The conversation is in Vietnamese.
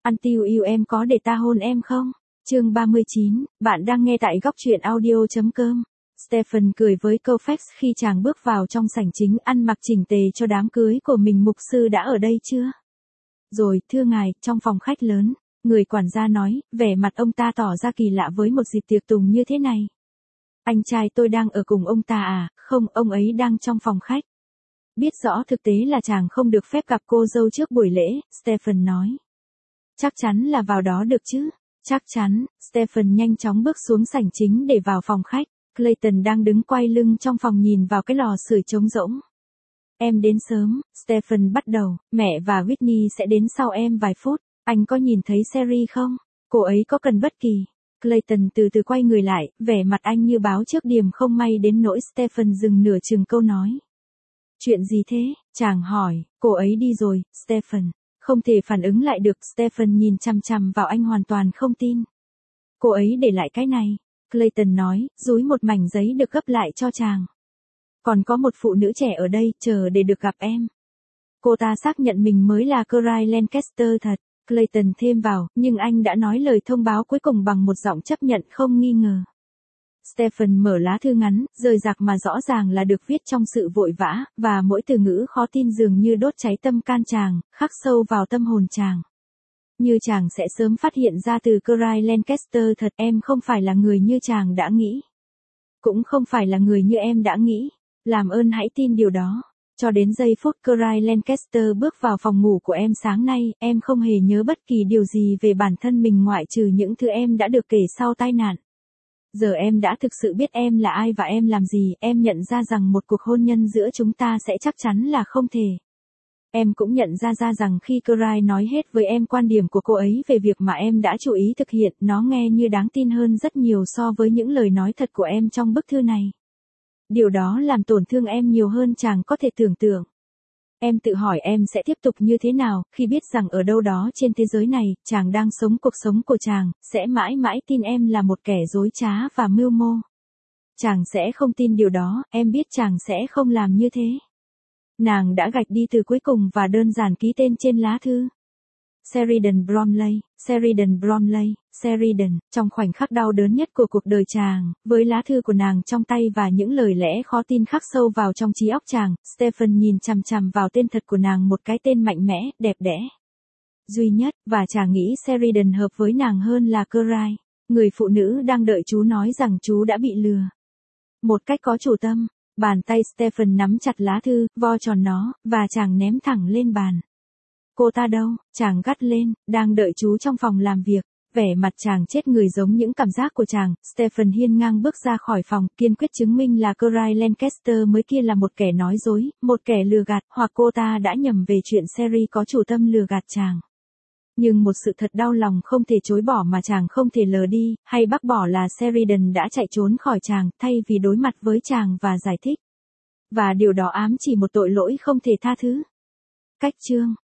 Ăn tiêu yêu em có để ta hôn em không? Chương 39, bạn đang nghe tại góc truyện audio.com. Stephen cười với câu Fax khi chàng bước vào trong sảnh chính ăn mặc chỉnh tề cho đám cưới của mình. Mục sư đã ở đây chưa? Rồi, thưa ngài, trong phòng khách lớn, người quản gia nói, vẻ mặt ông ta tỏ ra kỳ lạ với một dịp tiệc tùng như thế này. Anh trai tôi đang ở cùng ông ta à? Không, ông ấy đang trong phòng khách. Biết rõ thực tế là chàng không được phép gặp cô dâu trước buổi lễ, Stephen nói. Chắc chắn là vào đó được chứ? Chắc chắn. Stephen nhanh chóng bước xuống sảnh chính để vào phòng khách. Clayton đang đứng quay lưng trong phòng nhìn vào cái lò sưởi trống rỗng. Em đến sớm, Stephen bắt đầu, mẹ và Whitney sẽ đến sau em vài phút. Anh có nhìn thấy Sherry không? Cô ấy có cần bất kỳ. Clayton từ từ quay người lại, vẻ mặt anh như báo trước điểm không may đến nỗi Stephen dừng nửa chừng câu nói. Chuyện gì thế? Chàng hỏi. Cô ấy đi rồi, Stephen. Không thể phản ứng lại được. Stephen nhìn chằm chằm vào anh hoàn toàn không tin. Cô ấy để lại cái này. Clayton nói, dúi một mảnh giấy được gấp lại cho chàng. Còn có một phụ nữ trẻ ở đây, chờ để được gặp em. Cô ta xác nhận mình mới là Coralie Lancaster thật. Clayton thêm vào, nhưng anh đã nói lời thông báo cuối cùng bằng một giọng chấp nhận không nghi ngờ. Stephen mở lá thư ngắn, rời rạc mà rõ ràng là được viết trong sự vội vã, và mỗi từ ngữ khó tin dường như đốt cháy tâm can chàng, khắc sâu vào tâm hồn chàng. Như chàng sẽ sớm phát hiện ra từ Coralie Lancaster thật, em không phải là người như chàng đã nghĩ. Cũng không phải là người như em đã nghĩ. Làm ơn hãy tin điều đó. Cho đến giây phút Coralie Lancaster bước vào phòng ngủ của em sáng nay, em không hề nhớ bất kỳ điều gì về bản thân mình ngoại trừ những thứ em đã được kể sau tai nạn. Giờ em đã thực sự biết em là ai và em làm gì, em nhận ra rằng một cuộc hôn nhân giữa chúng ta sẽ chắc chắn là không thể. Em cũng nhận ra rằng khi Coralie nói hết với em quan điểm của cô ấy về việc mà em đã chú ý thực hiện, nó nghe như đáng tin hơn rất nhiều so với những lời nói thật của em trong bức thư này. Điều đó làm tổn thương em nhiều hơn chàng có thể tưởng tượng. Em tự hỏi em sẽ tiếp tục như thế nào, khi biết rằng ở đâu đó trên thế giới này, chàng đang sống cuộc sống của chàng, sẽ mãi mãi tin em là một kẻ dối trá và mưu mô. Chàng sẽ không tin điều đó, em biết chàng sẽ không làm như thế. Nàng đã gạch đi từ cuối cùng và đơn giản ký tên trên lá thư. Sheridan Bromley, Sheridan Bromley, Sheridan, trong khoảnh khắc đau đớn nhất của cuộc đời chàng, với lá thư của nàng trong tay và những lời lẽ khó tin khắc sâu vào trong trí óc chàng, Stephen nhìn chằm chằm vào tên thật của nàng, một cái tên mạnh mẽ, đẹp đẽ, duy nhất, và chàng nghĩ Sheridan hợp với nàng hơn là Coralie. Người phụ nữ đang đợi chú nói rằng chú đã bị lừa. Một cách có chủ tâm, bàn tay Stephen nắm chặt lá thư, vo tròn nó, và chàng ném thẳng lên bàn. Cô ta đâu? Chàng gắt lên, đang đợi chú trong phòng làm việc. Vẻ mặt chàng chết người giống những cảm giác của chàng. Stephen hiên ngang bước ra khỏi phòng, kiên quyết chứng minh là Coralie Lancaster mới kia là một kẻ nói dối, một kẻ lừa gạt, hoặc cô ta đã nhầm về chuyện Sherry có chủ tâm lừa gạt chàng. Nhưng một sự thật đau lòng không thể chối bỏ mà chàng không thể lờ đi, hay bác bỏ là Sheridan đã chạy trốn khỏi chàng, thay vì đối mặt với chàng và giải thích. Và điều đó ám chỉ một tội lỗi không thể tha thứ. Cách chương